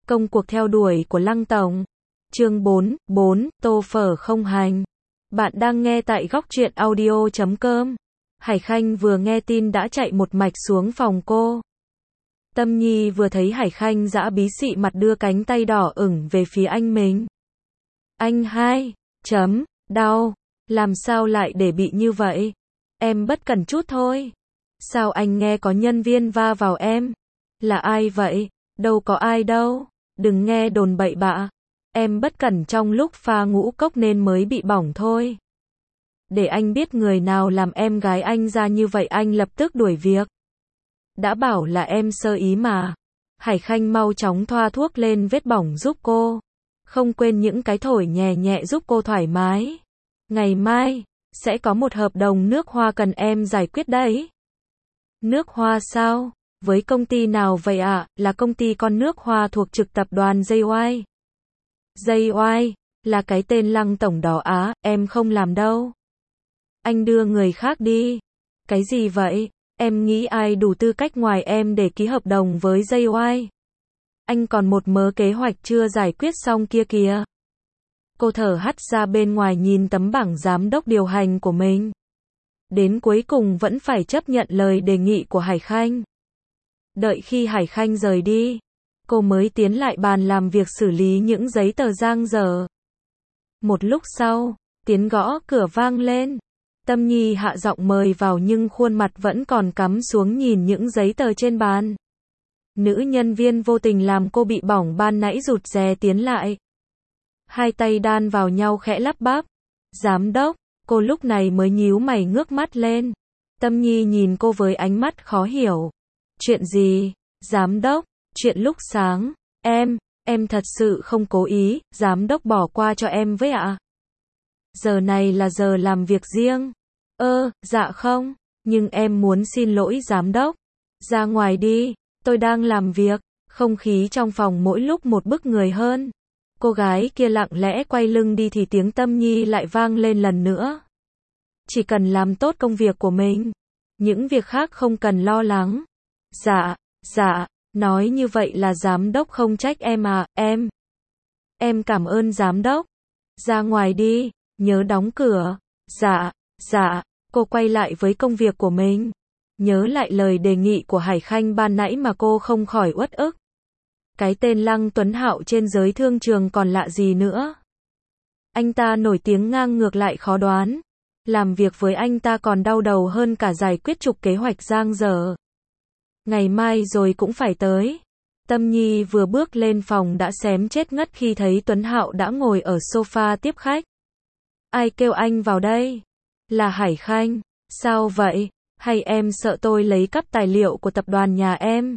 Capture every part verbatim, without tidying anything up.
Công cuộc theo đuổi của Lăng Tổng. Chương bốn, bốn, tô phở không hành. Bạn đang nghe tại góc truyện audio chấm com. Hải Khanh vừa nghe tin đã chạy một mạch xuống phòng cô. Tâm Nhi vừa thấy Hải Khanh dã bí xị mặt đưa cánh tay đỏ ửng về phía anh mình. Anh hai, chấm, đau, làm sao lại để bị như vậy? Em bất cẩn chút thôi. Sao anh nghe có nhân viên va vào em? Là ai vậy? Đâu có ai đâu. Đừng nghe đồn bậy bạ. Em bất cẩn trong lúc pha ngũ cốc nên mới bị bỏng thôi. Để anh biết người nào làm em gái anh ra như vậy anh lập tức đuổi việc. Đã bảo là em sơ ý mà. Hải Khanh mau chóng thoa thuốc lên vết bỏng giúp cô. Không quên những cái thổi nhẹ nhẹ giúp cô thoải mái. Ngày mai, sẽ có một hợp đồng nước hoa cần em giải quyết đấy. Nước hoa sao? Với công ty nào vậy ạ? À? Là công ty con nước hoa thuộc trực tập đoàn gi oai. gi oai, là cái tên Lăng Tổng đó á, em không làm đâu. Anh đưa người khác đi. Cái gì vậy? Em nghĩ ai đủ tư cách ngoài em để ký hợp đồng với gi oai? Anh còn một mớ kế hoạch chưa giải quyết xong kia kìa. Cô thở hắt ra bên ngoài nhìn tấm bảng giám đốc điều hành của mình. Đến cuối cùng vẫn phải chấp nhận lời đề nghị của Hải Khanh. Đợi khi Hải Khanh rời đi, cô mới tiến lại bàn làm việc xử lý những giấy tờ dang dở. Một lúc sau, tiếng gõ cửa vang lên. Tâm Nhi hạ giọng mời vào nhưng khuôn mặt vẫn còn cắm xuống nhìn những giấy tờ trên bàn. Nữ nhân viên vô tình làm cô bị bỏng ban nãy rụt rè tiến lại. Hai tay đan vào nhau khẽ lắp bắp. Giám đốc, cô lúc này mới nhíu mày ngước mắt lên. Tâm Nhi nhìn cô với ánh mắt khó hiểu. Chuyện gì? Giám đốc, chuyện lúc sáng. Em, em thật sự không cố ý, giám đốc bỏ qua cho em với ạ. À? Giờ này là giờ làm việc riêng. Ơ, dạ không, nhưng em muốn xin lỗi giám đốc. Ra ngoài đi, tôi đang làm việc. Không khí trong phòng mỗi lúc một bức người hơn. Cô gái kia lặng lẽ quay lưng đi thì tiếng Tâm Nhi lại vang lên lần nữa. Chỉ cần làm tốt công việc của mình, những việc khác không cần lo lắng. Dạ, dạ, nói như vậy là giám đốc không trách em à, em. Em cảm ơn giám đốc. Ra ngoài đi, nhớ đóng cửa. Dạ, dạ, cô quay lại với công việc của mình. Nhớ lại lời đề nghị của Hải Khanh ban nãy mà cô không khỏi uất ức. Cái tên Lăng Tuấn Hạo trên giới thương trường còn lạ gì nữa. Anh ta nổi tiếng ngang ngược lại khó đoán. Làm việc với anh ta còn đau đầu hơn cả giải quyết chục kế hoạch dang dở. Ngày mai rồi cũng phải tới. Tâm Nhi vừa bước lên phòng đã xém chết ngất khi thấy Tuấn Hạo đã ngồi ở sofa tiếp khách. Ai kêu anh vào đây? Là Hải Khanh. Sao vậy? Hay em sợ tôi lấy cắp tài liệu của tập đoàn nhà em?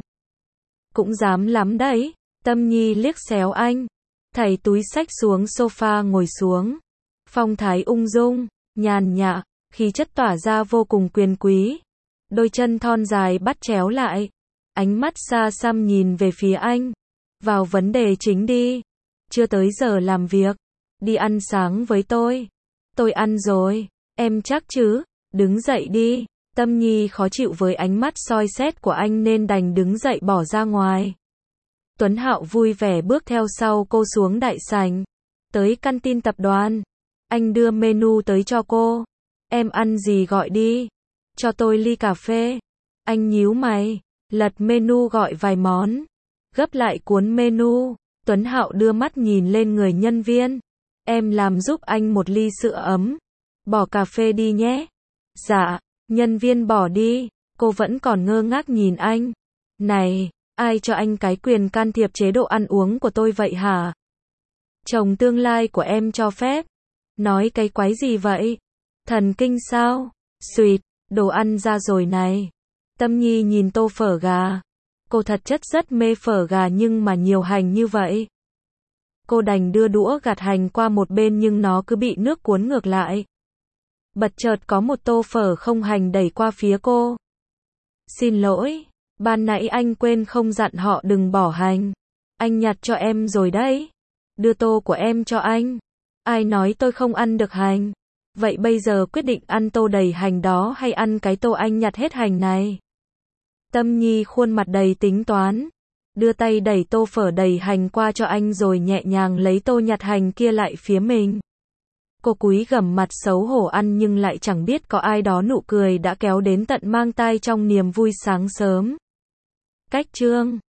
Cũng dám lắm đấy. Tâm Nhi liếc xéo anh. Thảy túi xách xuống sofa ngồi xuống. Phong thái ung dung, nhàn nhã, khí chất tỏa ra vô cùng quyền quý. Đôi chân thon dài bắt chéo lại. Ánh mắt xa xăm nhìn về phía anh. Vào vấn đề chính đi. Chưa tới giờ làm việc. Đi ăn sáng với tôi. Tôi ăn rồi. Em chắc chứ? Đứng dậy đi. Tâm Nhi khó chịu với ánh mắt soi xét của anh nên đành đứng dậy bỏ ra ngoài. Tuấn Hạo vui vẻ bước theo sau cô xuống đại sảnh. Tới căn tin tập đoàn. Anh đưa menu tới cho cô. Em ăn gì gọi đi. Cho tôi ly cà phê. Anh nhíu mày. Lật menu gọi vài món. Gấp lại cuốn menu. Tuấn Hạo đưa mắt nhìn lên người nhân viên. Em làm giúp anh một ly sữa ấm. Bỏ cà phê đi nhé. Dạ. Nhân viên bỏ đi. Cô vẫn còn ngơ ngác nhìn anh. Này, ai cho anh cái quyền can thiệp chế độ ăn uống của tôi vậy hả? Chồng tương lai của em cho phép. Nói cái quái gì vậy? Thần kinh sao? Xuyệt, đồ ăn ra rồi này. Tâm Nhi nhìn tô phở gà. Cô thật chất rất mê phở gà nhưng mà nhiều hành như vậy. Cô đành đưa đũa gạt hành qua một bên nhưng nó cứ bị nước cuốn ngược lại. Bật chợt có một tô phở không hành đẩy qua phía cô. Xin lỗi, ban nãy anh quên không dặn họ đừng bỏ hành. Anh nhặt cho em rồi đấy. Đưa tô của em cho anh. Ai nói tôi không ăn được hành? Vậy bây giờ quyết định ăn tô đầy hành đó hay ăn cái tô anh nhặt hết hành này? Tâm Nhi khuôn mặt đầy tính toán. đưa tay đẩy tô phở đầy hành qua cho anh rồi nhẹ nhàng lấy tô nhặt hành kia lại phía mình. Cô cúi gằm mặt xấu hổ ăn nhưng lại chẳng biết có ai đó nụ cười đã kéo đến tận mang tai trong niềm vui sáng sớm. Cách chương